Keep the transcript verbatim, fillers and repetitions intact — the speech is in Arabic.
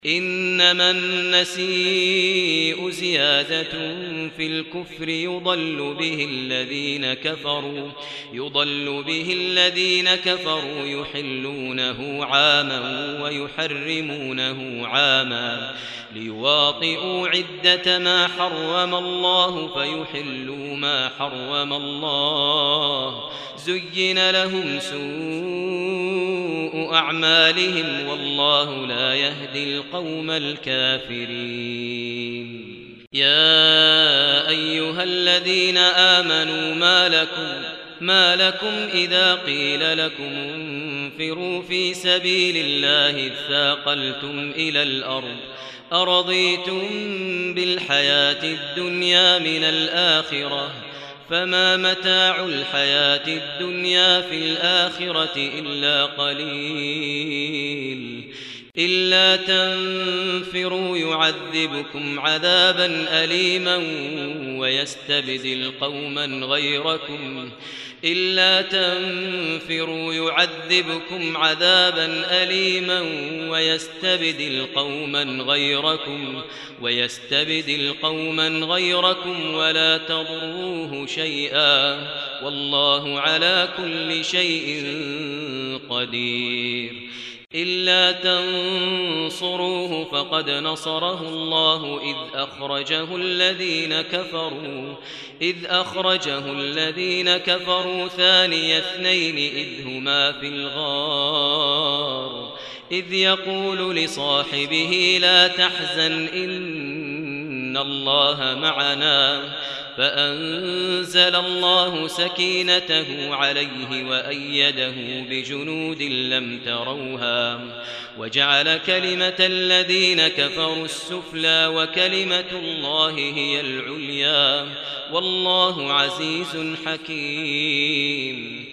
إنما النسيء زيادة في الكفر يضل به الذين كفروا يضل به الذين كفروا يحلونه عاما ويحرمونه عاما ليواطئوا عدة ما حرم الله فيحلوا ما حرم الله زين لهم سوء أعمالهم والله لا يهدي القوم الكافرين. يا أيها الذين آمنوا ما لكم ما لكم إذا قيل لكم انفروا في سبيل الله اثاقلتم إلى الأرض أرضيتم بالحياة الدنيا من الآخرة فما متاع الحياة الدنيا في الآخرة إلا قليل إلا تنفروا يعذبكم عذابا أليما ويستبدل قوما غيركم إلا تنفروا يعذبكم عذابا أليما ويستبدل قوما غيركم ويستبدل قوما غيركم ولا تضروه شيئا والله على كل شيء قدير. إلا تنصروه فقد نصره الله إذ أخرجه الذين كفروا إذ أخرجه الذين كفروا ثاني اثنين إذ هما في الغار إذ يقول لصاحبه لا تحزن إن الله معنا فأنزل الله سكينته عليه وأيده بجنود لم تروها وجعل كلمة الذين كفروا السفلى وكلمة الله هي العليا والله عزيز حكيم.